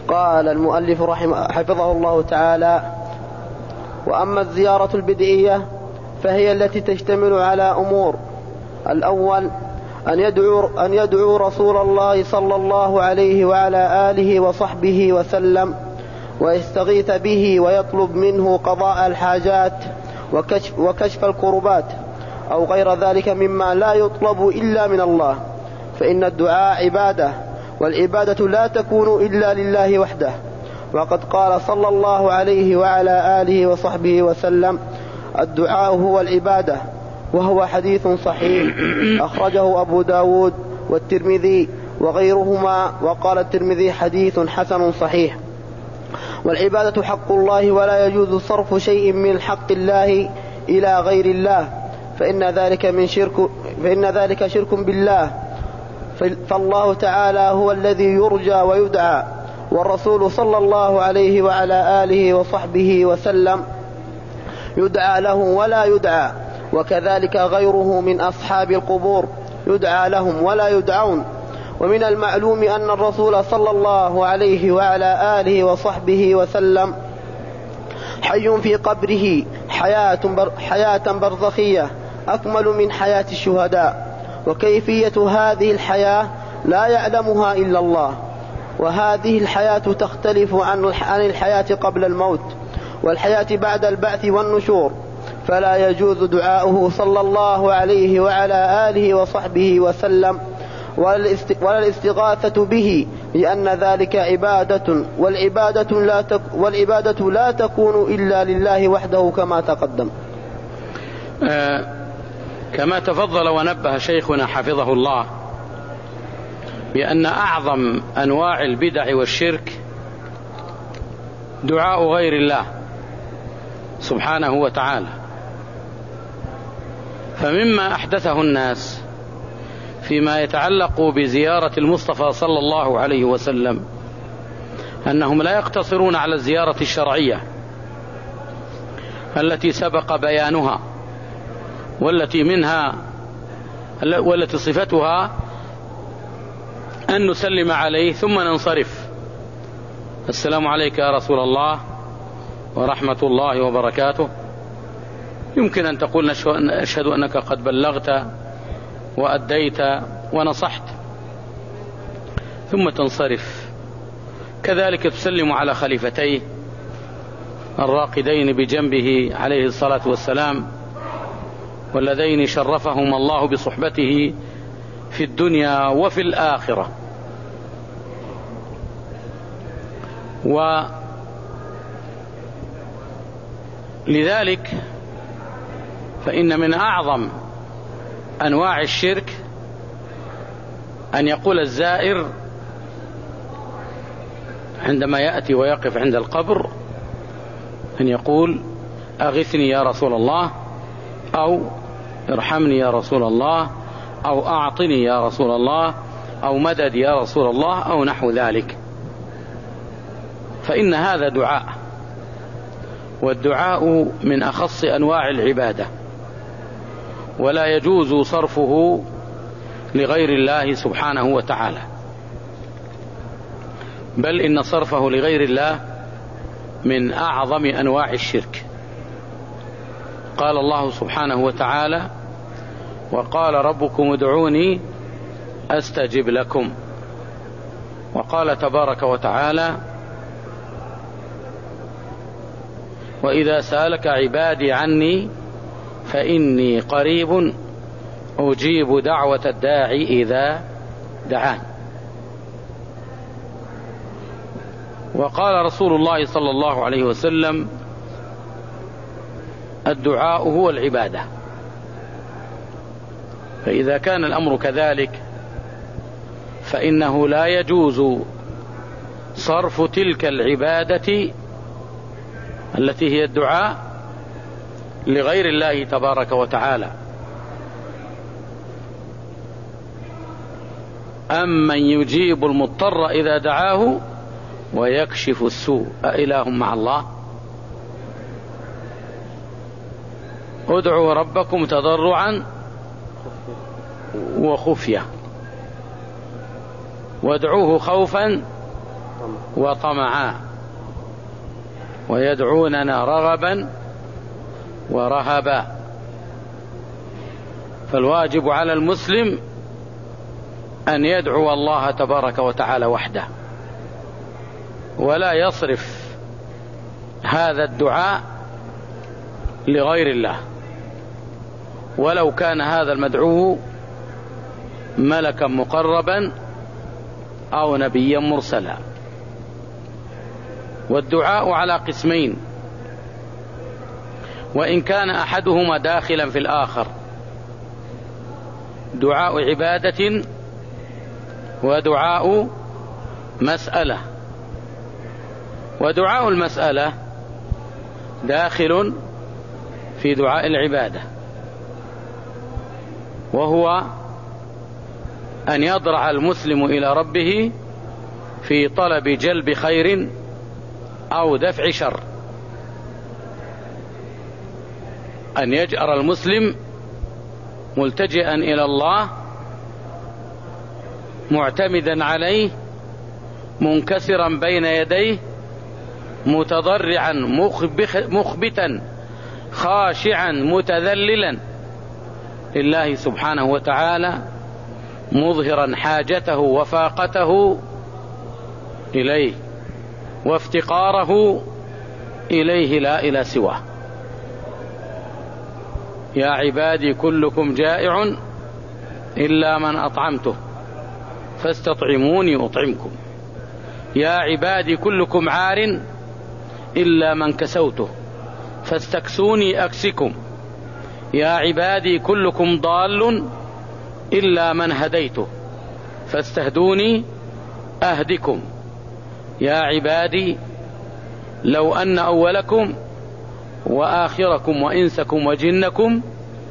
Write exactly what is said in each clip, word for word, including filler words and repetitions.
قال المؤلف رحمه حفظه الله تعالى: وأما الزيارة البدعية فهي التي تشتمل على أمور: الأول أن يدعو, أن يدعو رسول الله صلى الله عليه وعلى آله وصحبه وسلم ويستغيث به ويطلب منه قضاء الحاجات وكشف, وكشف الكربات أو غير ذلك مما لا يطلب إلا من الله، فإن الدعاء عبادة، والعبادة لا تكون إلا لله وحده. وقد قال صلى الله عليه وعلى آله وصحبه وسلم: الدعاء هو العبادة، وهو حديث صحيح أخرجه أبو داود والترمذي وغيرهما، وقال الترمذي: حديث حسن صحيح. والعبادة حق الله، ولا يجوز صرف شيء من حق الله إلى غير الله، فإن ذلك من شرك فإن ذلك شرك بالله. فالله تعالى هو الذي يرجى ويدعى، والرسول صلى الله عليه وعلى آله وصحبه وسلم يدعى له ولا يدعى، وكذلك غيره من أصحاب القبور يدعى لهم ولا يدعون. ومن المعلوم أن الرسول صلى الله عليه وعلى آله وصحبه وسلم حي في قبره حياة, حياة برزخية أكمل من حياة الشهداء، وكيفية هذه الحياة لا يعلمها إلا الله. وهذه الحياة تختلف عن الحياة قبل الموت والحياة بعد البعث والنشور، فلا يجوز دعاؤه صلى الله عليه وعلى آله وصحبه وسلم ولا الاستغاثة به، لأن ذلك عبادة، والعبادة لا, تك والعبادة لا تكون إلا لله وحده كما تقدم. آه كما تفضل ونبه شيخنا حفظه الله بأن أعظم أنواع البدع والشرك دعاء غير الله سبحانه وتعالى. فمما أحدثه الناس فيما يتعلق بزيارة المصطفى صلى الله عليه وسلم أنهم لا يقتصرون على الزيارة الشرعية التي سبق بيانها، والتي منها والتي صفتها أن نسلم عليه ثم ننصرف: السلام عليك يا رسول الله ورحمة الله وبركاته. يمكن أن تقول: أشهد أنك قد بلغت وأديت ونصحت، ثم تنصرف. كذلك تسلم على خليفتيه الراقدين بجنبه عليه الصلاة والسلام، والذين شرفهم الله بصحبته في الدنيا وفي الآخرة. ولذلك فإن من أعظم أنواع الشرك أن يقول الزائر عندما يأتي ويقف عند القبر أن يقول: أغثني يا رسول الله، أو ارحمني يا رسول الله، أو أعطني يا رسول الله، أو مدد يا رسول الله، أو نحو ذلك. فإن هذا دعاء، والدعاء من أخص أنواع العبادة، ولا يجوز صرفه لغير الله سبحانه وتعالى، بل إن صرفه لغير الله من أعظم أنواع الشرك. قال الله سبحانه وتعالى: وقال ربكم ادعوني أستجب لكم. وقال تبارك وتعالى: وإذا سألك عبادي عني فإني قريب أجيب دعوة الداعي إذا دعان. وقال رسول الله صلى الله عليه وسلم: الدعاء هو العبادة. فإذا كان الأمر كذلك فإنه لا يجوز صرف تلك العبادة التي هي الدعاء لغير الله تبارك وتعالى. أمن يجيب المضطر إذا دعاه ويكشف السوء أإله مع الله. ادعوا ربكم تضرعا وخفية وادعوه خوفا وطمعا ويدعوننا رغبا ورهبا. فالواجب على المسلم أن يدعو الله تبارك وتعالى وحده، ولا يصرف هذا الدعاء لغير الله، ولو كان هذا المدعو ملكا مقربا أو نبيا مرسلا. والدعاء على قسمين، وإن كان أحدهما داخلا في الآخر، دعاء عبادة ودعاء مسألة. ودعاء المسألة داخل في دعاء العبادة، وهو أن يضرع المسلم إلى ربه في طلب جلب خير أو دفع شر، أن يجأر المسلم ملتجئا إلى الله معتمدا عليه منكسرا بين يديه متضرعا مخبتا خاشعا متذللا لله سبحانه وتعالى، مظهرا حاجته وفاقته إليه وافتقاره إليه لا إلى سواه. يا عبادي كلكم جائع إلا من أطعمته فاستطعموني أطعمكم. يا عبادي كلكم عار إلا من كسوته فاستكسوني أكسكم. يا عبادي كلكم ضال إلا من هديته فاستهدوني أهدكم. يا عبادي لو أن أولكم وآخركم وإنسكم وجنكم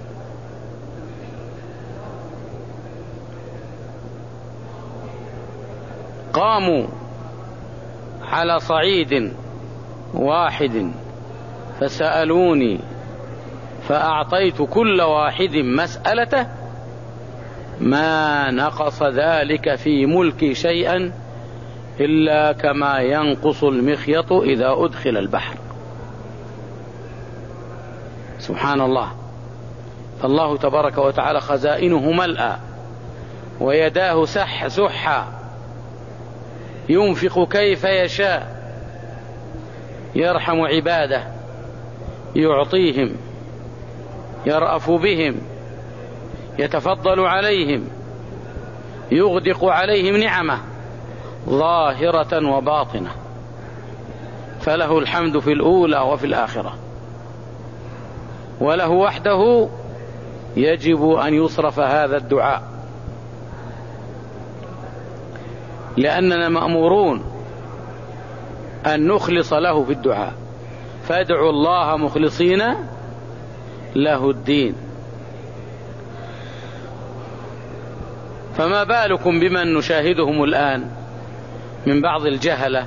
قاموا على صعيد واحد فسألوني فأعطيت كل واحد مسألته ما نقص ذلك في ملكي شيئا إلا كما ينقص المخيط إذا أدخل البحر. سبحان الله. فالله تبارك وتعالى خزائنه ملأى ويداه سح سحا ينفق كيف يشاء، يرحم عباده، يعطيهم، يرأف بهم، يتفضل عليهم، يغدق عليهم نعمه ظاهرة وباطنة، فله الحمد في الأولى وفي الآخرة، وله وحده يجب أن يصرف هذا الدعاء، لأننا مأمورون أن نخلص له في الدعاء، فادعوا الله مخلصين له الدين. فما بالكم بمن نشاهدهم الآن من بعض الجهلة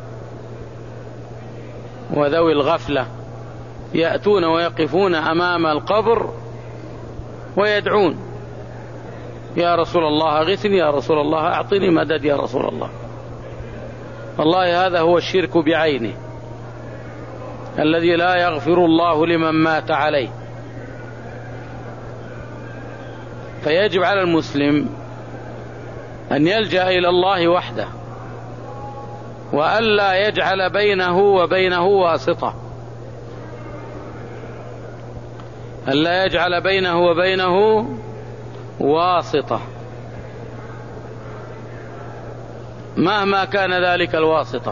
وذوي الغفلة، يأتون ويقفون أمام القبر ويدعون يا رسول الله أغثني، يا رسول الله أعطني مدد، يا رسول الله. والله هذا هو الشرك بعينه الذي لا يغفر الله لمن مات عليه. فيجب على المسلم أن يلجأ إلى الله وحده، وألا يجعل بينه وبينه واسطة، ألا يجعل بينه وبينه واسطة مهما كان ذلك الواسطة.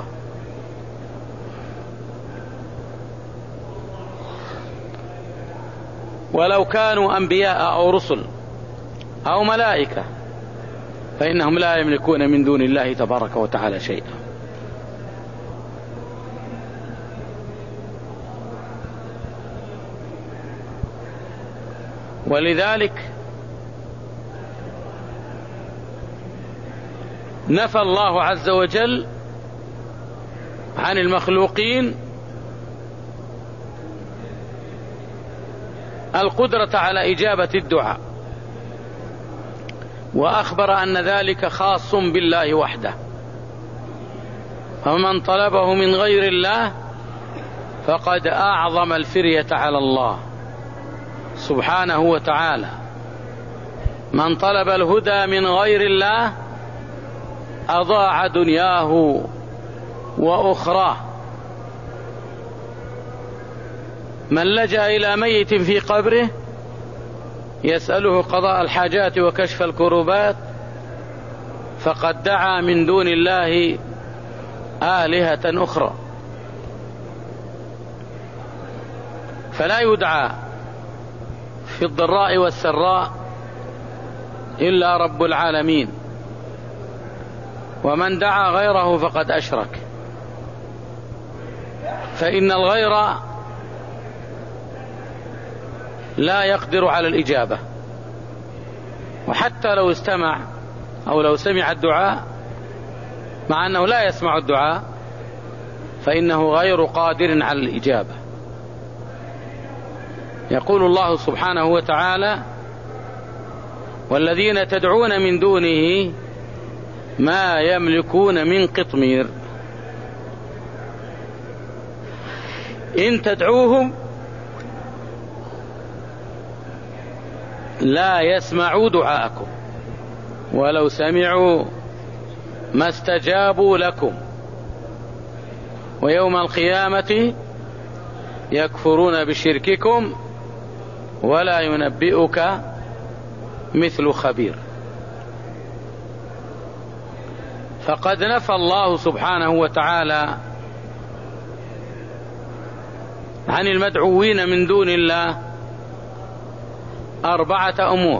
ولو كانوا أنبياء أو رسل أو ملائكة فإنهم لا يملكون من دون الله تبارك وتعالى شيئا. ولذلك نفى الله عز وجل عن المخلوقين القدرة على إجابة الدعاء، وأخبر أن ذلك خاص بالله وحده. فمن طلبه من غير الله فقد أعظم الفرية على الله سبحانه وتعالى. من طلب الهدى من غير الله أضاع دنياه وأخراه. من لجأ إلى ميت في قبره يسأله قضاء الحاجات وكشف الكروبات فقد دعا من دون الله آلهة أخرى. فلا يدعى في الضراء والسراء إلا رب العالمين، ومن دعا غيره فقد أشرك، فإن الغير لا يقدر على الإجابة، وحتى لو استمع أو لو سمع الدعاء مع أنه لا يسمع الدعاء فإنه غير قادر على الإجابة. يقول الله سبحانه وتعالى: والذين تدعون من دونه ما يملكون من قطمير إن تدعوهم لا يسمعوا دعاءكم ولو سمعوا ما استجابوا لكم ويوم القيامة يكفرون بشرككم ولا ينبئك مثل خبير. فقد نفى الله سبحانه وتعالى عن المدعوين من دون الله أربعة أمور.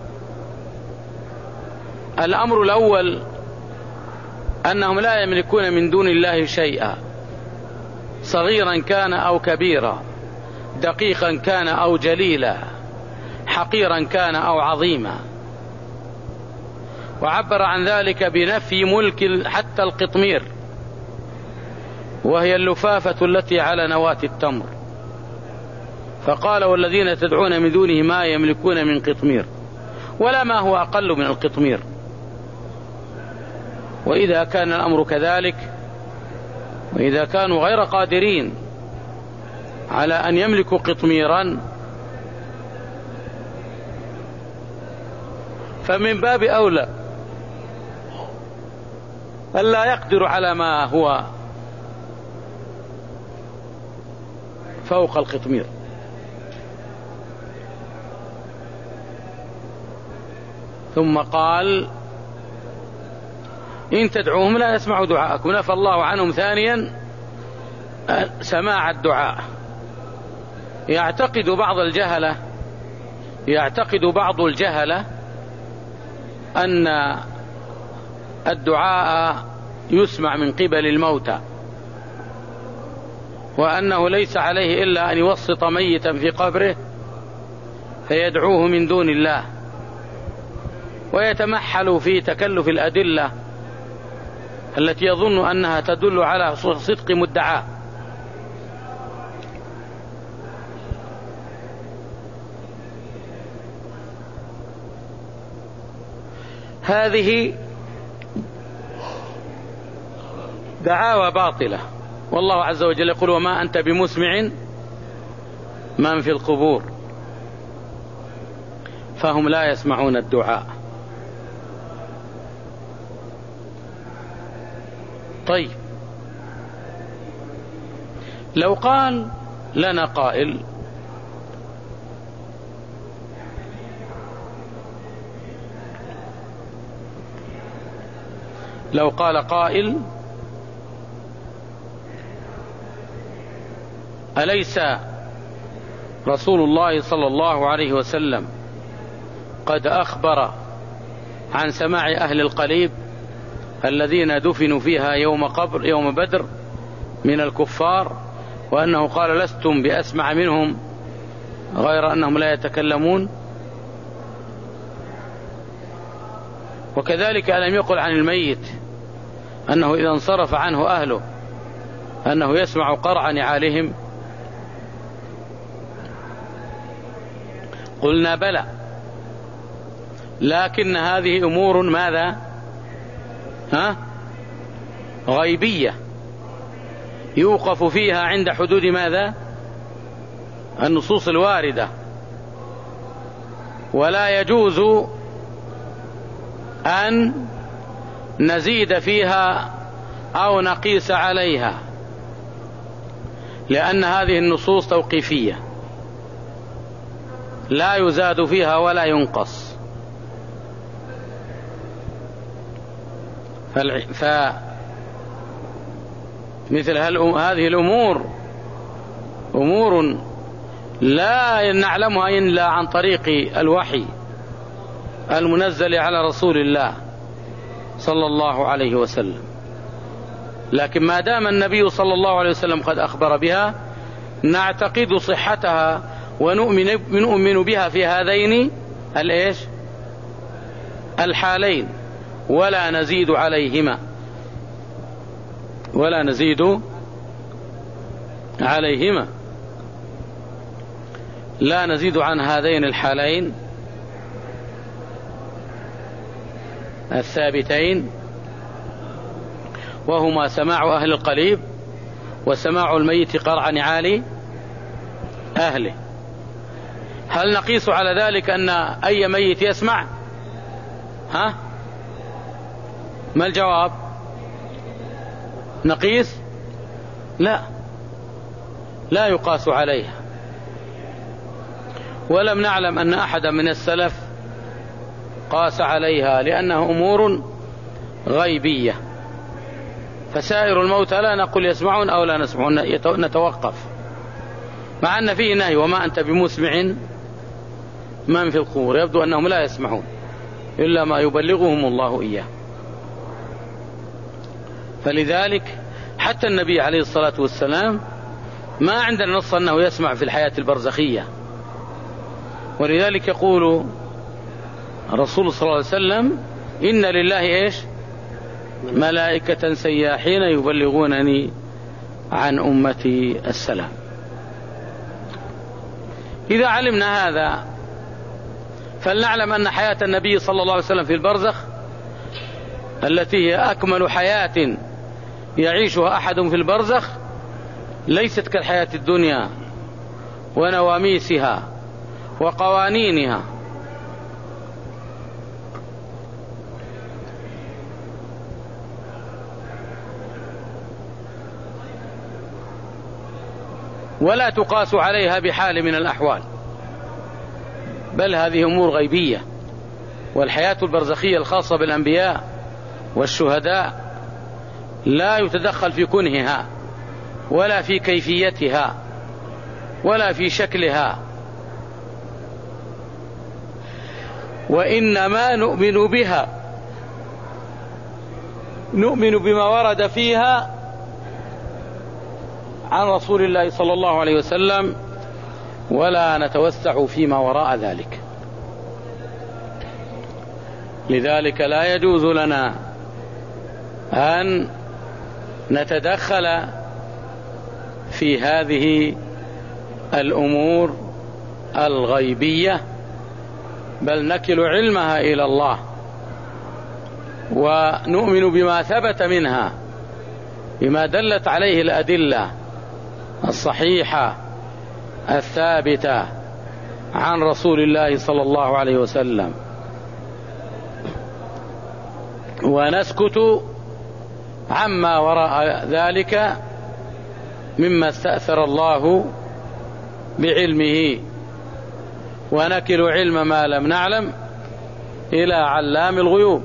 الأمر الأول أنهم لا يملكون من دون الله شيئا، صغيرا كان أو كبيرا، دقيقا كان أو جليلا، حقيرا كان أو عظيما. وعبر عن ذلك بنفي ملك حتى القطمير، وهي اللفافة التي على نواة التمر، فقال: والذين تدعون من دونه ما يملكون من قطمير، ولا ما هو أقل من القطمير. وإذا كان الأمر كذلك، وإذا كانوا غير قادرين على أن يملكوا قطميرا، فمن باب أولى ألا يقدر على ما هو فوق القطمير. ثم قال: إن تدعوهم لا يسمعوا دعاءكم. نفى الله عنهم ثانيا سماع الدعاء. يعتقد بعض الجهلة يعتقد بعض الجهلة أن الدعاء يسمع من قبل الموتى، وأنه ليس عليه إلا أن يوسط ميتا في قبره فيدعوه من دون الله، ويتمحل في تكلف الأدلة التي يظن أنها تدل على صدق مدعاه. هذه دعاوى باطلة، والله عز وجل يقول: وما أنت بمسمع من في القبور. فهم لا يسمعون الدعاء. طيب، لو قال لنا قائل: لو قال قائل: أليس رسول الله صلى الله عليه وسلم قد أخبر عن سماع أهل القليب الذين دفنوا فيها يوم قبر يوم بدر من الكفار، وأنه قال: لستم بأسمع منهم غير أنهم لا يتكلمون؟ وكذلك ألم يقل عن الميت أنه إذا انصرف عنه أهله أنه يسمع قرع نعالهم؟ قلنا: بلى، لكن هذه أمور ماذا؟ ها؟ غيبية، يوقف فيها عند حدود ماذا؟ النصوص الواردة، ولا يجوز أن نزيد فيها أو نقيس عليها، لأن هذه النصوص توقيفية لا يزاد فيها ولا ينقص. فمثل هذه الأمور أمور لا نعلمها إلا عن طريق الوحي المنزل على رسول الله صلى الله عليه وسلم، لكن ما دام النبي صلى الله عليه وسلم قد أخبر بها نعتقد صحتها ونؤمن بها في هذين الإيش الحالين، ولا نزيد عليهما ولا نزيد عليهما لا نزيد عن هذين الحالين الثابتين، وهما سماع أهل القليب وسماع الميت قرع نعال أهله. هل نقيس على ذلك أن أي ميت يسمع؟ ها؟ ما الجواب؟ نقيس؟ لا، لا يقاس عليها. ولم نعلم أن أحدا من السلف قاس عليها، لأنها أمور غيبية. فسائر الموتى لا نقول يسمعون أو لا نسمعون، نتوقف، مع أن فيه نهي وما أنت بمسمع من في القبور. يبدو أنهم لا يسمعون إلا ما يبلغهم الله إياه. فلذلك حتى النبي عليه الصلاة والسلام ما عندنا نص أنه يسمع في الحياة البرزخية، ولذلك يقول الرسول صلى الله عليه وسلم إن لله إيش ملائكة سياحين يبلغونني عن أمتي السلام. إذا علمنا هذا فلنعلم أن حياة النبي صلى الله عليه وسلم في البرزخ التي هي أكمل حياة يعيشها أحد في البرزخ ليست كالحياة الدنيا ونواميسها وقوانينها، ولا تقاس عليها بحال من الأحوال، بل هذه أمور غيبية. والحياة البرزخية الخاصة بالأنبياء والشهداء لا يتدخل في كنهها ولا في كيفيتها ولا في شكلها، وإنما نؤمن بها، نؤمن بما ورد فيها عن رسول الله صلى الله عليه وسلم، ولا نتوسع فيما وراء ذلك. لذلك لا يجوز لنا أن نتدخل في هذه الأمور الغيبية، بل نكل علمها إلى الله، ونؤمن بما ثبت منها بما دلت عليه الأدلة الصحيحة الثابتة عن رسول الله صلى الله عليه وسلم، ونسكت عما وراء ذلك مما استأثر الله بعلمه، ونكل علم ما لم نعلم إلى علام الغيوب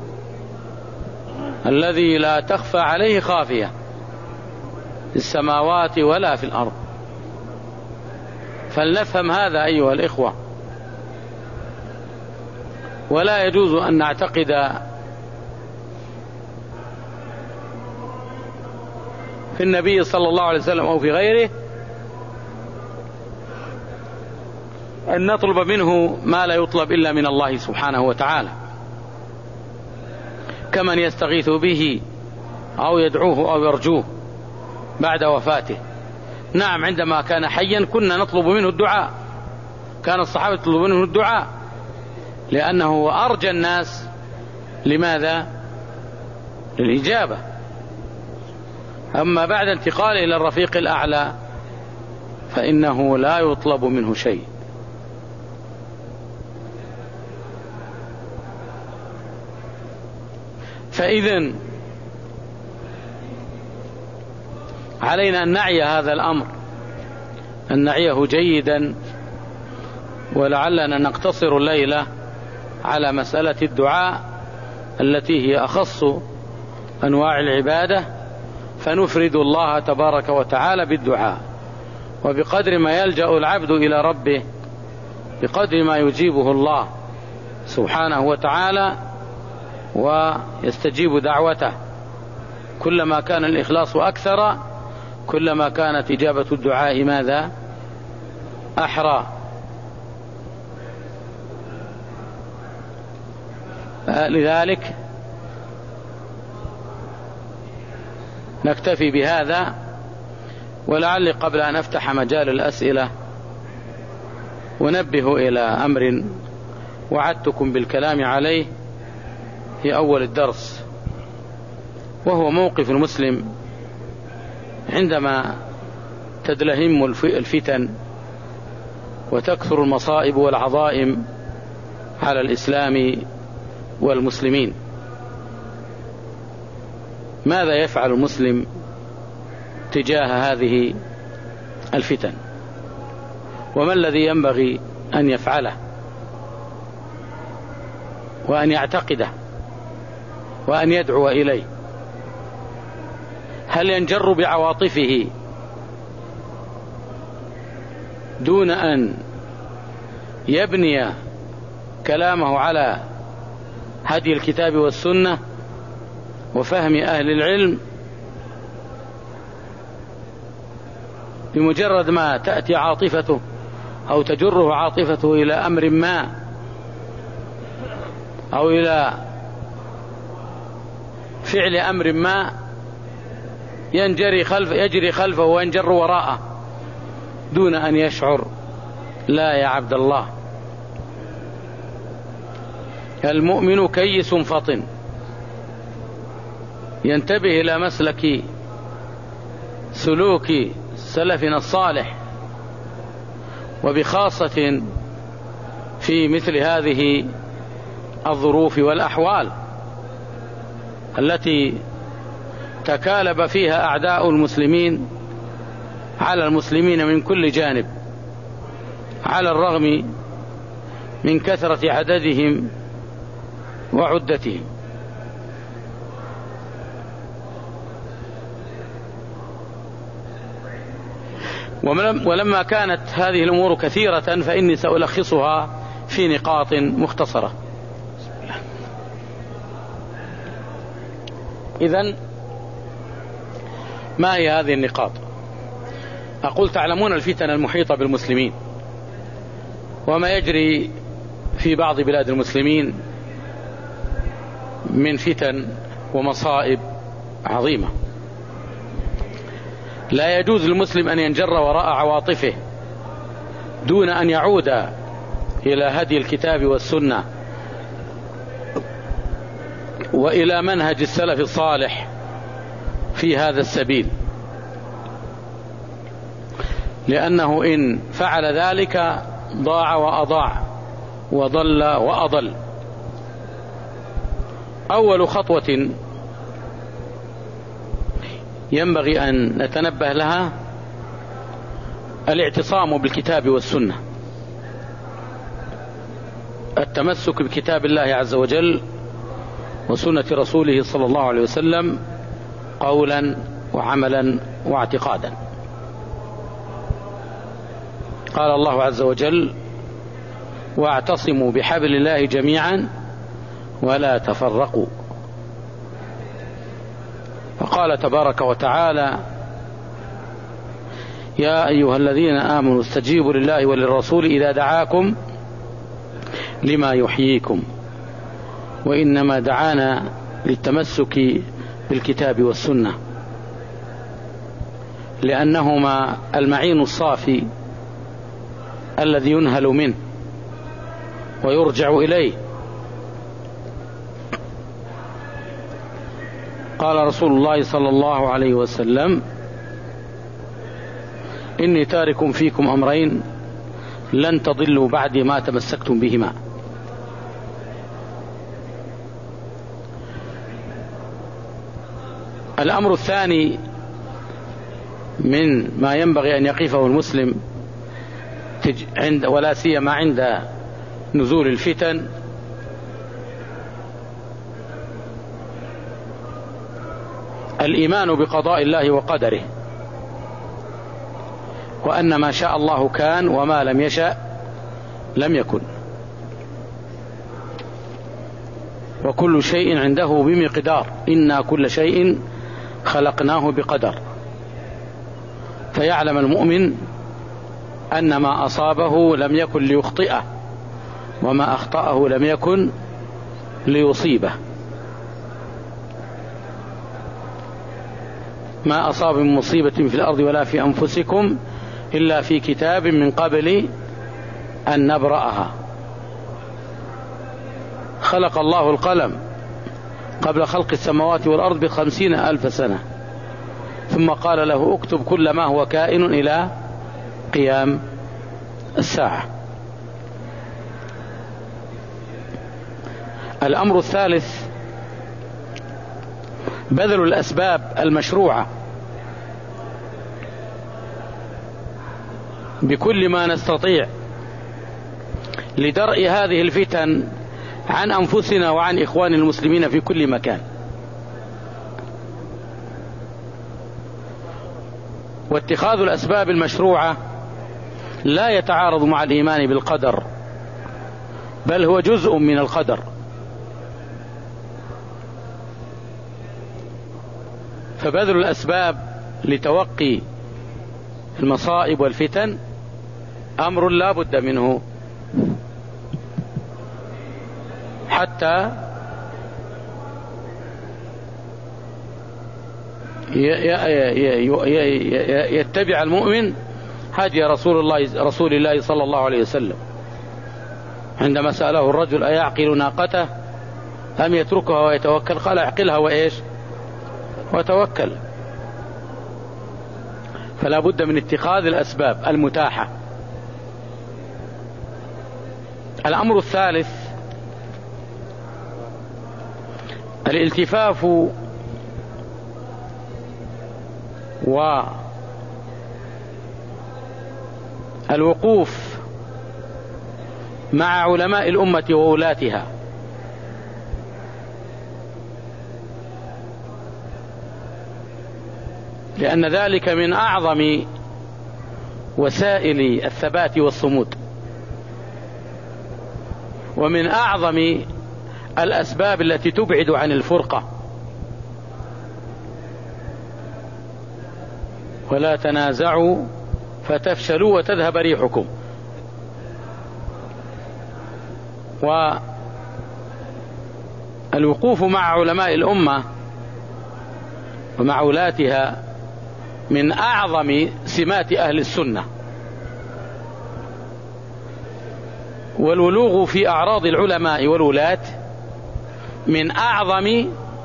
الذي لا تخفى عليه خافية في السماوات ولا في الأرض. فلنفهم هذا أيها الإخوة، ولا يجوز أن نعتقد في النبي صلى الله عليه وسلم أو في غيره أن نطلب منه ما لا يطلب إلا من الله سبحانه وتعالى، كمن يستغيث به أو يدعوه أو يرجوه بعد وفاته. نعم، عندما كان حيا كنا نطلب منه الدعاء، كان الصحابة يطلبون منه الدعاء، لأنه أرجى الناس لماذا؟ للإجابة. أما بعد انتقاله إلى الرفيق الأعلى فإنه لا يطلب منه شيء. فإذن علينا أن نعي هذا الأمر، أن نعيه جيدا، ولعلنا نقتصر الليلة على مسألة الدعاء التي هي أخص أنواع العبادة، فنفرد الله تبارك وتعالى بالدعاء، وبقدر ما يلجأ العبد إلى ربه بقدر ما يجيبه الله سبحانه وتعالى ويستجيب دعوته. كلما كان الإخلاص أكثر كلما كانت إجابة الدعاء ماذا؟ أحرى. لذلك نكتفي بهذا، ولعل قبل أن أفتح مجال الأسئلة ونبه إلى أمر وعدتكم بالكلام عليه في أول الدرس، وهو موقف المسلم عندما تدلهم الفتن وتكثر المصائب والعظائم على الإسلام والمسلمين. ماذا يفعل المسلم تجاه هذه الفتن، وما الذي ينبغي أن يفعله وأن يعتقده وأن يدعو إليه؟ هل ينجر بعواطفه دون أن يبني كلامه على هدي الكتاب والسنة وفهم أهل العلم؟ بمجرد ما تأتي عاطفته أو تجره عاطفته إلى أمر ما أو إلى فعل أمر ما ينجري خلف يجري خلفه وينجر وراءه دون أن يشعر. لا يا عبد الله، المؤمن كيس فطن، ينتبه إلى مسلك سلوك سلفنا الصالح، وبخاصة في مثل هذه الظروف والأحوال التي تكالب فيها أعداء المسلمين على المسلمين من كل جانب، على الرغم من كثرة عددهم وعدتهم. ولما كانت هذه الأمور كثيرة فإني سألخصها في نقاط مختصرة. إذن ما هي هذه النقاط؟ أقول تعلمون الفتن المحيطة بالمسلمين وما يجري في بعض بلاد المسلمين من فتن ومصائب عظيمة. لا يجوز للمسلم أن ينجر وراء عواطفه دون أن يعود إلى هدي الكتاب والسنة وإلى منهج السلف الصالح في هذا السبيل، لأنه إن فعل ذلك ضاع وأضاع وضل وأضل. أول خطوة ينبغي أن نتنبه لها الاعتصام بالكتاب والسنة، التمسك بكتاب الله عز وجل وسنة رسوله صلى الله عليه وسلم قولا وعملا واعتقادا. قال الله عز وجل: واعتصموا بحبل الله جميعا ولا تفرقوا. وقال تبارك وتعالى: يا أيها الذين آمنوا استجيبوا لله وللرسول إذا دعاكم لما يحييكم، وإنما دعانا للتمسك بالكتاب والسنة، لأنهما المعين الصافي الذي ينهل منه ويرجع إليه. قال رسول الله صلى الله عليه وسلم: إني تارك فيكم أمرين لن تضلوا بعد ما تمسكتم بهما. الأمر الثاني من ما ينبغي أن يقفه المسلم عند ولا سيما عند نزول الفتن الإيمان بقضاء الله وقدره، وأن ما شاء الله كان وما لم يشأ لم يكن، وكل شيء عنده بمقدار، إنا كل شيء خلقناه بقدر. فيعلم المؤمن أن ما أصابه لم يكن ليخطئه، وما أخطأه لم يكن ليصيبه. ما أصاب من مصيبة في الأرض ولا في أنفسكم إلا في كتاب من قبل أن نبرأها. خلق الله القلم قبل خلق السماوات والأرض بخمسين ألف سنة، ثم قال له: اكتب كل ما هو كائن إلى قيام الساعة. الأمر الثالث بذل الأسباب المشروعة بكل ما نستطيع لدرء هذه الفتن عن أنفسنا وعن إخوان المسلمين في كل مكان. واتخاذ الأسباب المشروعة لا يتعارض مع الإيمان بالقدر، بل هو جزء من القدر. فبذل الأسباب لتوقي المصائب والفتن أمر لا بد منه، حتى يتبع المؤمن هدي رسول الله رسول الله صلى الله عليه وسلم. عندما سأله الرجل: أيعقل ناقته أم يتركها ويتوكل؟ قال: اعقلها وإيش وتوكل. فلا بد من اتخاذ الأسباب المتاحة. الأمر الثالث الالتفاف والوقوف مع علماء الأمة وولاتها، لأن ذلك من أعظم وسائل الثبات والصمود، ومن أعظم الأسباب التي تبعد عن الفرقة. ولا تنازعوا فتفشلوا وتذهب ريحكم. والوقوف مع علماء الأمة ومع ولاتها من أعظم سمات أهل السنة، والولوغ في أعراض العلماء والولاة من أعظم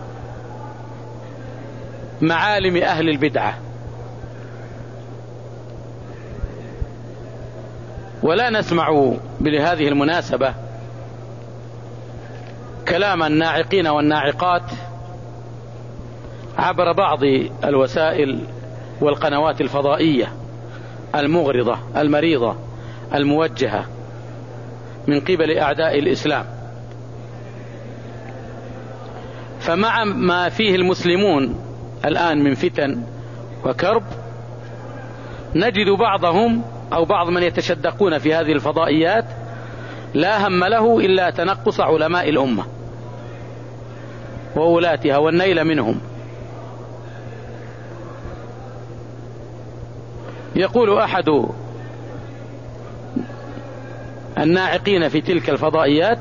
معالم أهل البدعة. ولا نسمع بهذه المناسبة كلام الناعقين والناعقات عبر بعض الوسائل والقنوات الفضائية المغرضة المريضة الموجهة من قبل أعداء الإسلام. فمع ما فيه المسلمون الآن من فتن وكرب، نجد بعضهم أو بعض من يتشدقون في هذه الفضائيات لا هم له إلا تنقص علماء الأمة وولاتها والنيل منهم. يقول أحد الناعقين في تلك الفضائيات: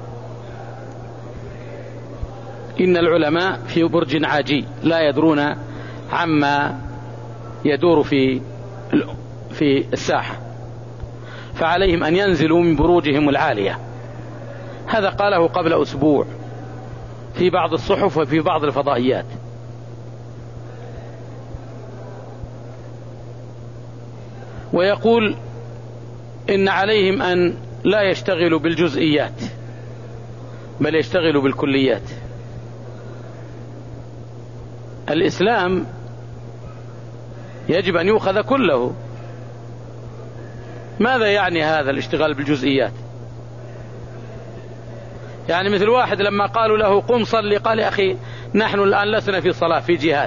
إن العلماء في برج عاجي لا يدرون عما يدور في في الساحة، فعليهم أن ينزلوا من بروجهم العالية. هذا قاله قبل أسبوع في بعض الصحف وفي بعض الفضائيات. ويقول إن عليهم أن لا يشتغلوا بالجزئيات بل يشتغلوا بالكليات. الإسلام يجب أن يؤخذ كله. ماذا يعني هذا الاشتغال بالجزئيات؟ يعني مثل واحد لما قالوا له قم صلي قال يا أخي نحن الآن لسنا في صلاة، في جهاد.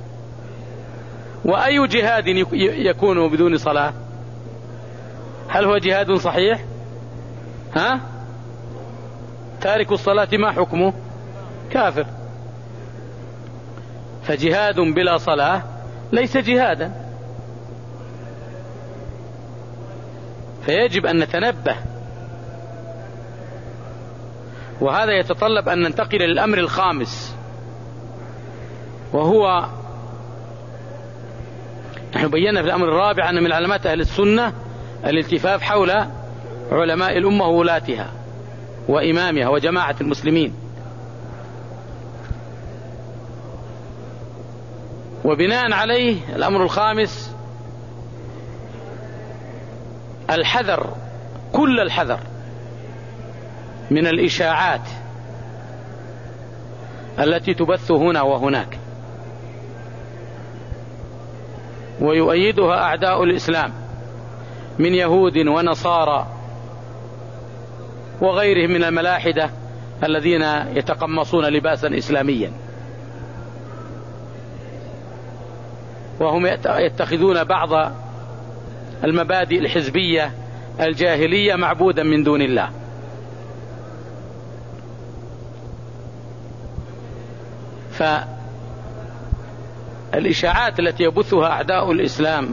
وأي جهاد يكون بدون صلاة؟ هل هو جهاد صحيح؟ ها؟ تارك الصلاة ما حكمه؟ كافر. فجهاد بلا صلاة ليس جهادا. فيجب أن نتنبه، وهذا يتطلب أن ننتقل للأمر الخامس، وهو نحن بينا في الأمر الرابع أن من علامات أهل السنة الالتفاف حول علماء الأمة وولاتها وإمامها وجماعة المسلمين. وبناء عليه الأمر الخامس الحذر، كل الحذر من الإشاعات التي تبث هنا وهناك ويؤيدها أعداء الإسلام من يهود ونصارى وغيرهم من الملاحدة الذين يتقمصون لباسا إسلاميا، وهم يتخذون بعض المبادئ الحزبية الجاهلية معبودا من دون الله. فالإشاعات التي يبثها أعداء الإسلام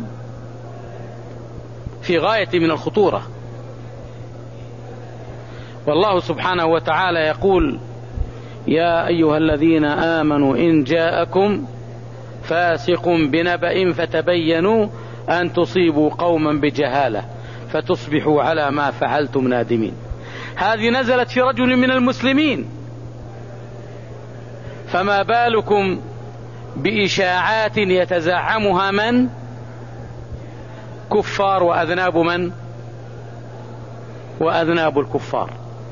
في غاية من الخطورة. والله سبحانه وتعالى يقول يا أيها الذين آمنوا إن جاءكم فاسق بنبأ فتبينوا أن تصيبوا قوما بجهالة فتصبحوا على ما فعلتم نادمين. هذه نزلت في رجل من المسلمين، فما بالكم بإشاعات يتزعمها من؟ كفار، وأذناب من؟ وأذناب الكفار.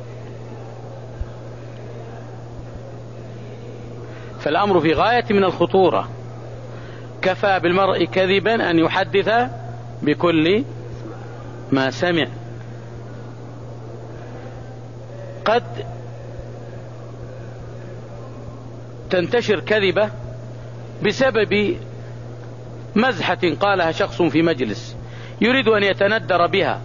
فالأمر في غاية من الخطورة. كفى بالمرء كذبا أن يحدث بكل ما سمع. قد تنتشر كذبة بسبب مزحة قالها شخص في مجلس يريد أن يتندر بها،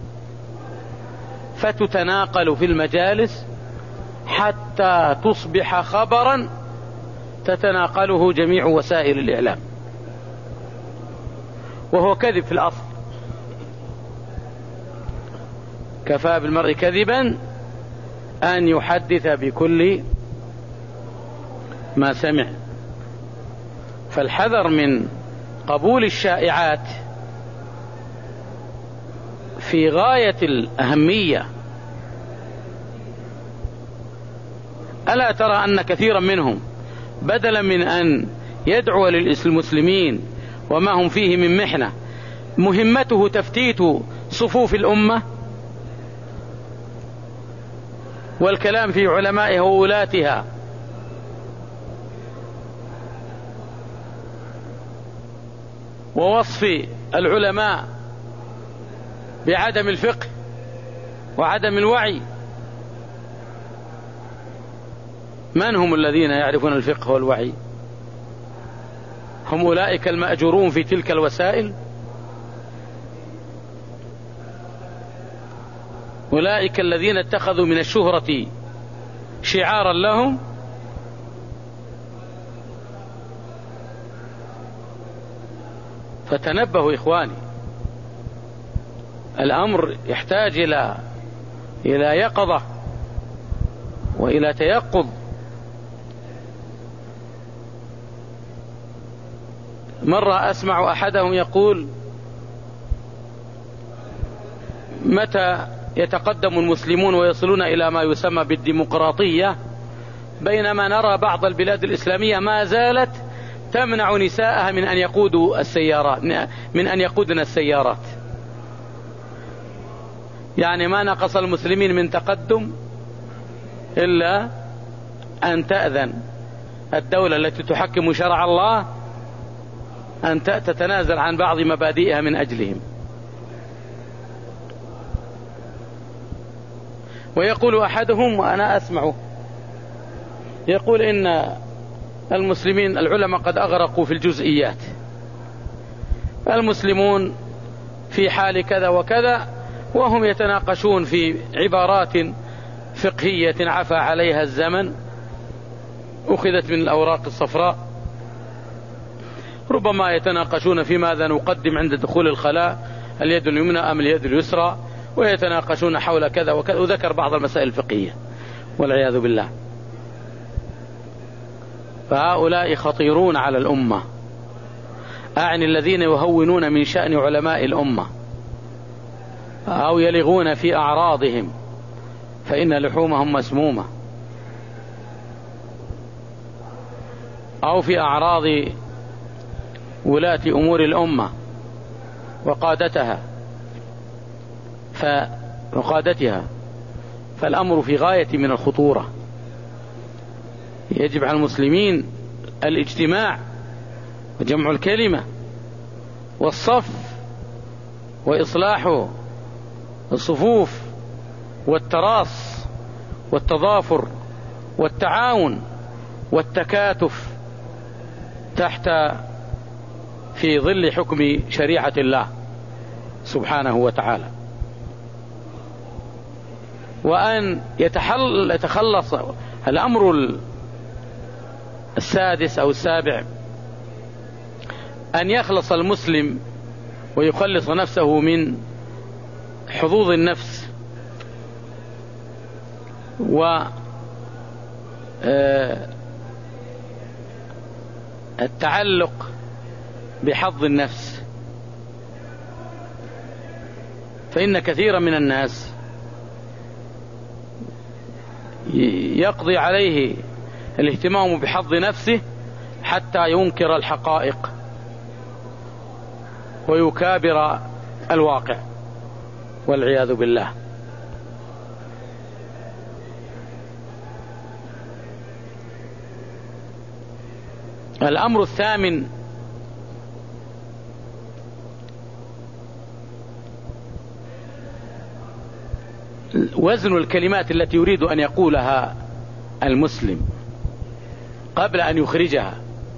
فتتناقل في المجالس حتى تصبح خبرا تتناقله جميع وسائل الإعلام، وهو كذب في الأصل. كفى بالمرء كذبا أن يحدث بكل ما سمع. فالحذر من قبول الشائعات في غاية الأهمية. ألا ترى أن كثيرا منهم بدلا من أن يدعو للمسلمين وما هم فيه من محنة مهمته تفتيت صفوف الأمة والكلام في علمائها وولاتها، ووصف العلماء بعدم الفقه وعدم الوعي. من هم الذين يعرفون الفقه والوعي؟ هم أولئك المأجورون في تلك الوسائل، أولئك الذين اتخذوا من الشهرة شعارا لهم. فتنبهوا إخواني، الأمر يحتاج إلى إلى يقظة وإلى تيقظ. مرة أسمع أحدهم يقول متى يتقدم المسلمون ويصلون إلى ما يسمى بالديمقراطية، بينما نرى بعض البلاد الإسلامية ما زالت تمنع نساءها من أن يقودوا السيارات، من أن يقودن السيارات. يعني ما نقص المسلمين من تقدم إلا أن تأذن الدولة التي تحكم شرع الله أن تتنازل عن بعض مبادئها من أجلهم. ويقول أحدهم وأنا أسمعه يقول إن المسلمين العلماء قد أغرقوا في الجزئيات، المسلمون في حال كذا وكذا، وهم يتناقشون في عبارات فقهية عفى عليها الزمن أخذت من الأوراق الصفراء، ربما يتناقشون في ماذا نقدم عند دخول الخلاء، اليد اليمنى أم اليد اليسرى، ويتناقشون حول كذا وكذا، وذكر بعض المسائل الفقهية والعياذ بالله. فهؤلاء خطيرون على الأمة، أعني الذين يهونون من شأن علماء الأمة أو يلغون في أعراضهم، فإن لحومهم مسمومة، أو في أعراض ولاة أمور الأمة وقادتها وقادتها فالأمر في غاية من الخطورة. يجب على المسلمين الاجتماع وجمع الكلمة والصف وإصلاح الصفوف والتراص والتضافر والتعاون والتكاتف تحت في ظل حكم شريعة الله سبحانه وتعالى، وأن يتحل يتخلص. الأمر السادس أو السابع أن يخلص المسلم ويخلص نفسه من حظوظ النفس والتعلق بحظ النفس. فإن كثيرا من الناس يقضي عليه الاهتمام بحظ نفسه حتى ينكر الحقائق ويكابر الواقع والعياذ بالله. الأمر الثامن وزن الكلمات التي يريد أن يقولها المسلم قبل أن يخرجها.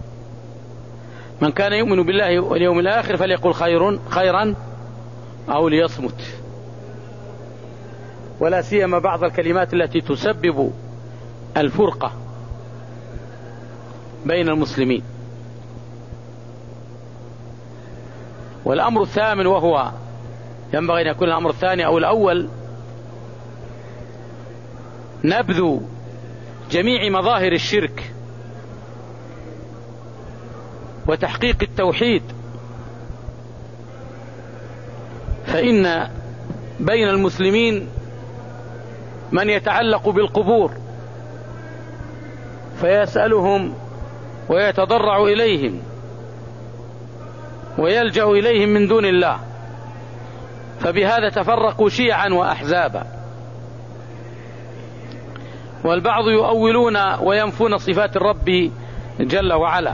من كان يؤمن بالله واليوم الآخر فليقل خير خيرا أو ليصمت، ولا سيما بعض الكلمات التي تسبب الفرقة بين المسلمين. والأمر الثامن، وهو ينبغي أن يكون الأمر الثاني أو الأول، نبذ جميع مظاهر الشرك وتحقيق التوحيد. فإن بين المسلمين من يتعلق بالقبور فيسألهم ويتضرع إليهم ويلجأ إليهم من دون الله، فبهذا تفرقوا شيعا وأحزابا. والبعض يؤولون وينفون صفات الرب جل وعلا،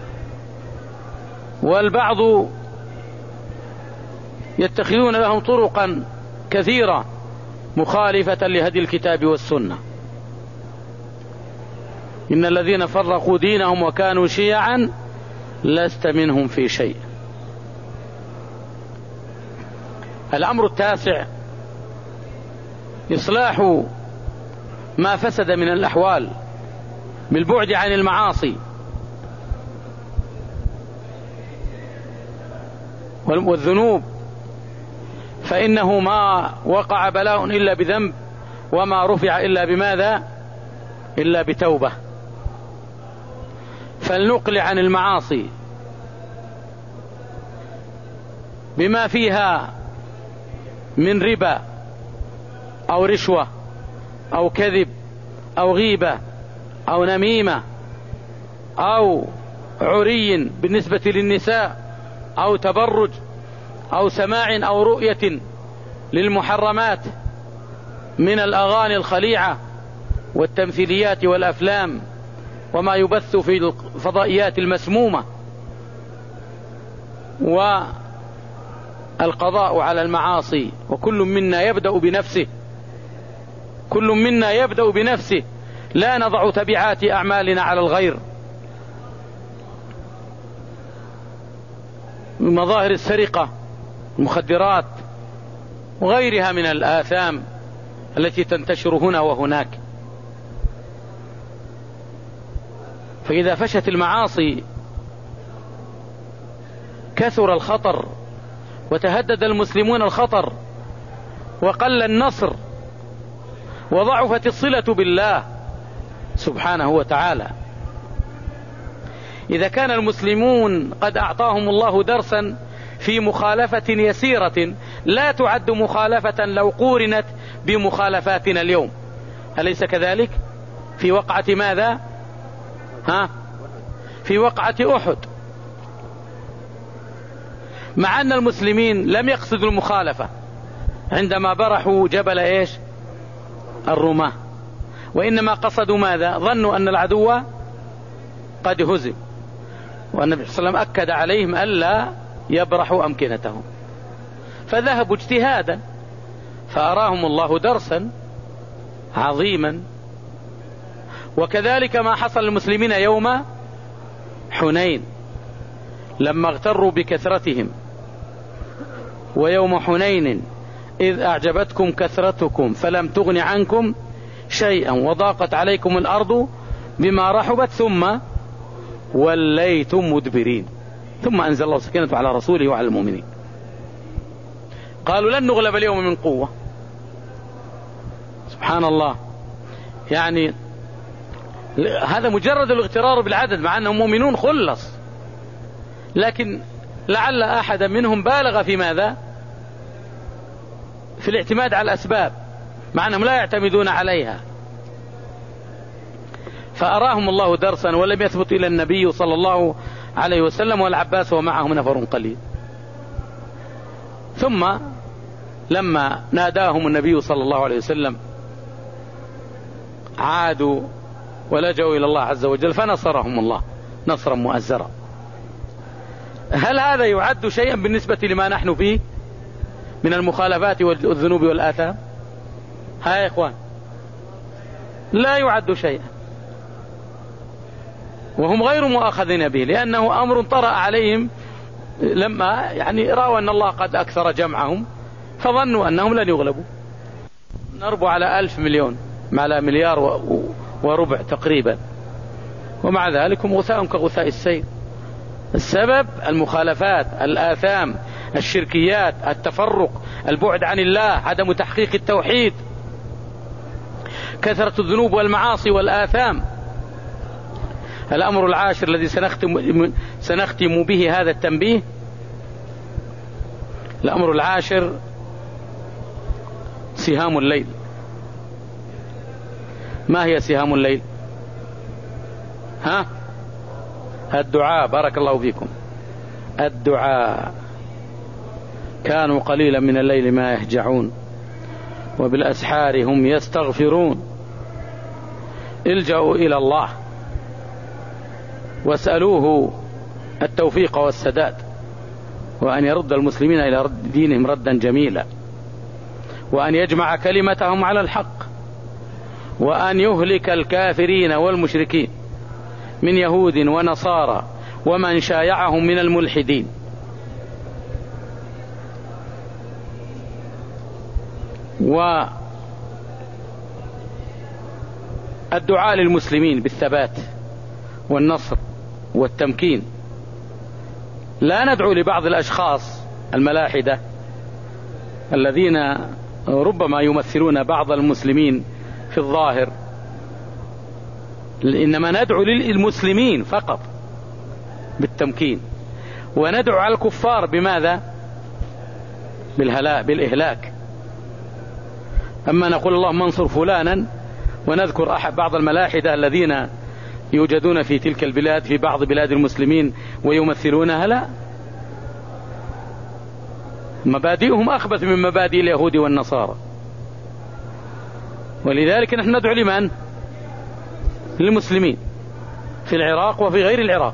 والبعض يتخذون لهم طرقا كثيرة مخالفة لهدي الكتاب والسنة. إن الذين فرقوا دينهم وكانوا شيعا لست منهم في شيء. الأمر التاسع إصلاح ما فسد من الأحوال بالبعد عن المعاصي والذنوب، فإنه ما وقع بلاء إلا بذنب، وما رفع إلا بماذا؟ إلا بتوبة. فلنقلع عن المعاصي بما فيها من ربا أو رشوة أو كذب أو غيبة أو نميمة أو عري بالنسبة للنساء أو تبرج أو سماع أو رؤية للمحرمات من الأغاني الخليعة والتمثيليات والأفلام وما يبث في الفضائيات المسمومة، والقضاء على المعاصي. وكل منا يبدأ بنفسه، كل منا يبدأ بنفسه، لا نضع تبعات أعمالنا على الغير. من مظاهر السرقة، المخدرات، وغيرها من الآثام التي تنتشر هنا وهناك. فإذا فشت المعاصي كثر الخطر، وتهدد المسلمون الخطر، وقل النصر، وضعفت الصلة بالله سبحانه وتعالى. إذا كان المسلمون قد أعطاهم الله درسا في مخالفة يسيرة لا تعد مخالفة لو قورنت بمخالفاتنا اليوم، أليس كذلك؟ في وقعة ماذا؟ ها؟ في وقعة أحد، مع أن المسلمين لم يقصدوا المخالفة عندما برحوا جبل إيش؟ الرماة، وإنما قصدوا ماذا؟ ظنوا أن العدو قد هزم، والنبي صلى الله عليه وسلم أكد عليهم ألا يبرحوا أمكنتهم، فذهبوا اجتهادا، فأراهم الله درسا عظيما. وكذلك ما حصل للمسلمين يوم حنين لما اغتروا بكثرتهم. ويوم حنين إذ أعجبتكم كثرتكم فلم تغن عنكم شيئا وضاقت عليكم الأرض بما رحبت ثم وليتم مدبرين، ثم أنزل الله سكينته على رسوله وعلى المؤمنين، قالوا لن نغلب اليوم من قوة. سبحان الله، يعني هذا مجرد الاغترار بالعدد، مع أنهم مؤمنون خلص، لكن لعل أحدا منهم بالغ في ماذا؟ في الاعتماد على الأسباب، مع أنهم لا يعتمدون عليها. فأراهم الله درسا، ولم يثبت إلى النبي صلى الله عليه وسلم والعباس ومعهم نفر قليل. ثم لما ناداهم النبي صلى الله عليه وسلم عادوا ولجأوا إلى الله عز وجل فنصرهم الله نصرا مؤزرا. هل هذا يعد شيئا بالنسبة لما نحن فيه من المخالفات والذنوب والآثام؟ ها يا إخوان، لا يعد شيئا، وهم غير مؤاخذين به، لأنه أمر طرأ عليهم لما يعني رأوا أن الله قد أكثر جمعهم فظنوا أنهم لن يغلبوا. نربو على ألف مليون، على مليار وربع تقريبا، ومع ذلك هم غثاء كغثاء السيل. السبب المخالفات، الآثام، الشركيات، التفرق، البعد عن الله، عدم تحقيق التوحيد، كثرة الذنوب والمعاصي والآثام. الأمر العاشر الذي سنختم, سنختم به هذا التنبيه، الأمر العاشر سهام الليل. ما هي سهام الليل؟ ها؟ الدعاء. بارك الله فيكم. الدعاء. كانوا قليلا من الليل ما يهجعون وبالأسحار هم يستغفرون. الجأوا إلى الله واسألوه التوفيق والسداد، وأن يرد المسلمين إلى رد دينهم ردا جميلا، وأن يجمع كلمتهم على الحق، وأن يهلك الكافرين والمشركين من يهود ونصارى ومن شايعهم من الملحدين. والدعاء للمسلمين بالثبات والنصر والتمكين. لا ندعو لبعض الأشخاص الملاحدة الذين ربما يمثلون بعض المسلمين في الظاهر، إنما ندعو للمسلمين فقط بالتمكين، وندعو على الكفار بماذا؟ بالهلاك، بالإهلاك. أما نقول اللهم انصر فلانا ونذكر أحد بعض الملاحدة الذين يوجدون في تلك البلاد، في بعض بلاد المسلمين، ويمثلونها، لا، مبادئهم أخبث من مبادئ اليهود والنصارى. ولذلك نحن ندعو لمن؟ للمسلمين في العراق وفي غير العراق،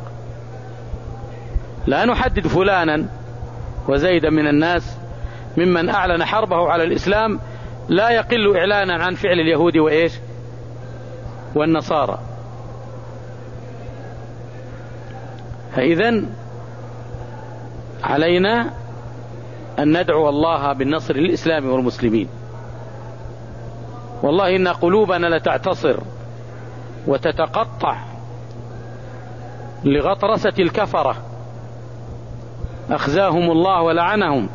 لا نحدد فلانا وزيدا من الناس ممن أعلن حربه على الإسلام لا يقل إعلانا عن فعل اليهود وإيش والنصارى. فإذن علينا أن ندعو الله بالنصر للإسلام والمسلمين. والله إن قلوبنا لتعتصر وتتقطع لغطرسة الكفرة أخزاهم الله ولعنهم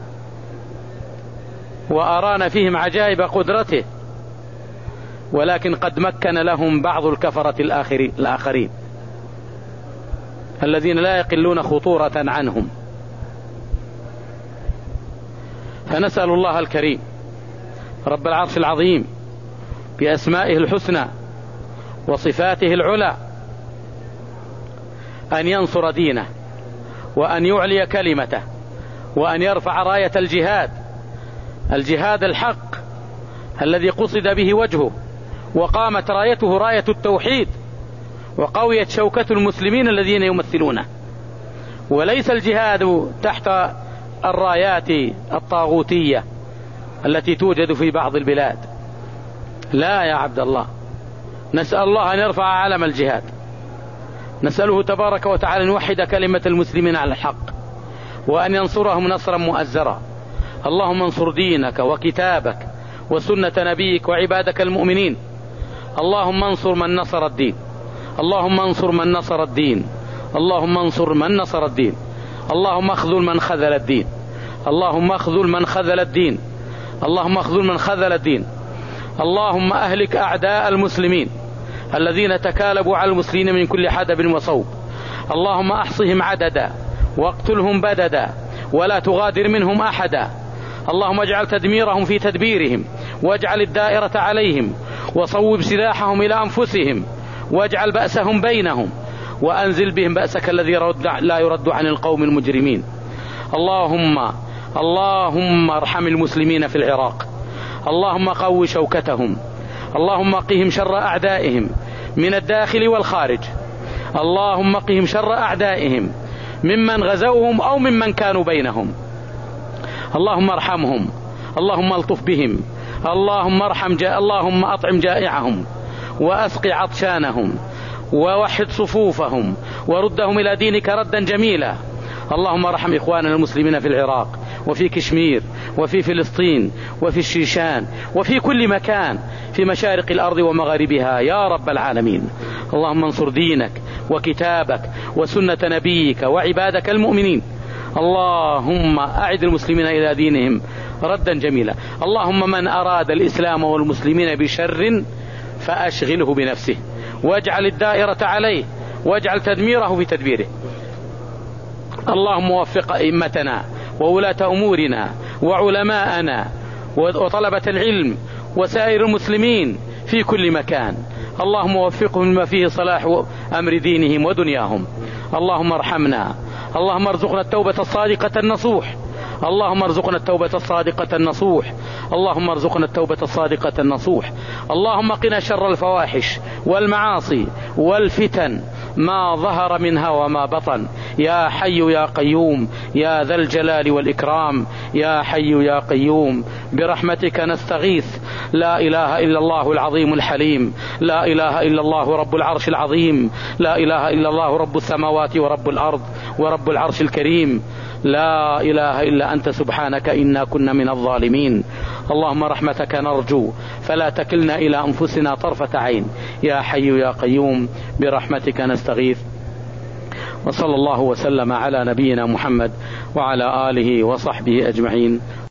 وأرانا فيهم عجائب قدرته، ولكن قد مكن لهم بعض الكفرة الآخرين الذين لا يقلون خطورة عنهم. فنسأل الله الكريم رب العرش العظيم بأسمائه الحسنى وصفاته العلى أن ينصر دينه وأن يعلي كلمته وأن يرفع راية الجهاد، الجهاد الحق الذي قصد به وجهه وقامت رايته راية التوحيد وقويت شوكة المسلمين الذين يمثلونه، وليس الجهاد تحت الرايات الطاغوتية التي توجد في بعض البلاد. لا يا عبد الله، نسأل الله أن يرفع علم الجهاد، نسأله تبارك وتعالى أن يوحد كلمة المسلمين على الحق وأن ينصرهم نصرا مؤزرا. اللهم انصر دينك وكتابك وسنة نبيك وعبادك المؤمنين. اللهم انصر من نصر الدين، اللهم انصر من نصر الدين، اللهم انصر من نصر الدين، اللهم اخذل من خذل الدين، اللهم اخذل من خذل الدين، اللهم اخذل من خذل الدين. اللهم أهلك أعداء المسلمين الذين تكالبوا على المسلمين من كل حدب وصوب. اللهم أحصهم عددا واقتلهم بددا ولا تغادر منهم أحدا. اللهم اجعل تدميرهم في تدبيرهم واجعل الدائرة عليهم وصوب سلاحهم إلى أنفسهم واجعل بأسهم بينهم وأنزل بهم بأسك الذي لا يرد عن القوم المجرمين. اللهم اللهم ارحم المسلمين في العراق، اللهم قوي شوكتهم، اللهم قهم شر أعدائهم من الداخل والخارج، اللهم قهم شر أعدائهم ممن غزوهم أو ممن كانوا بينهم. اللهم ارحمهم، اللهم الطف بهم، اللهم ارحم جاء اللهم أطعم جائعهم وأسق عطشانهم ووحد صفوفهم وردهم إلى دينك ردا جميلا. اللهم ارحم إخواننا المسلمين في العراق وفي كشمير وفي فلسطين وفي الشيشان وفي كل مكان في مشارق الأرض ومغاربها يا رب العالمين. اللهم انصر دينك وكتابك وسنة نبيك وعبادك المؤمنين. اللهم أعد المسلمين إلى دينهم ردا جميلا. اللهم من أراد الإسلام والمسلمين بشر فأشغله بنفسه واجعل الدائرة عليه واجعل تدميره في تدبيره. اللهم وفق أئمتنا وولاة أمورنا وعلماءنا وطلبة العلم وسائر المسلمين في كل مكان، اللهم وفقهم لما فيه صلاح أمر دينهم ودنياهم. اللهم ارحمنا، اللهم ارزقنا التوبة الصادقة النصوح، اللهم ارزقنا التوبة الصادقة النصوح، اللهم ارزقنا التوبة الصادقة النصوح. اللهم قنا شر الفواحش والمعاصي والفتن ما ظهر منها وما بطن، يا حي يا قيوم يا ذا الجلال والإكرام، يا حي يا قيوم برحمتك نستغيث. لا إله إلا الله العظيم الحليم، لا إله إلا الله رب العرش العظيم، لا إله إلا الله رب السماوات ورب الأرض ورب العرش الكريم، لا إله إلا أنت سبحانك إنا كنا من الظالمين. اللهم رحمتك نرجو فلا تكلنا إلى أنفسنا طرفة عين، يا حي يا قيوم برحمتك نستغيث. وصلى الله وسلم على نبينا محمد وعلى آله وصحبه أجمعين.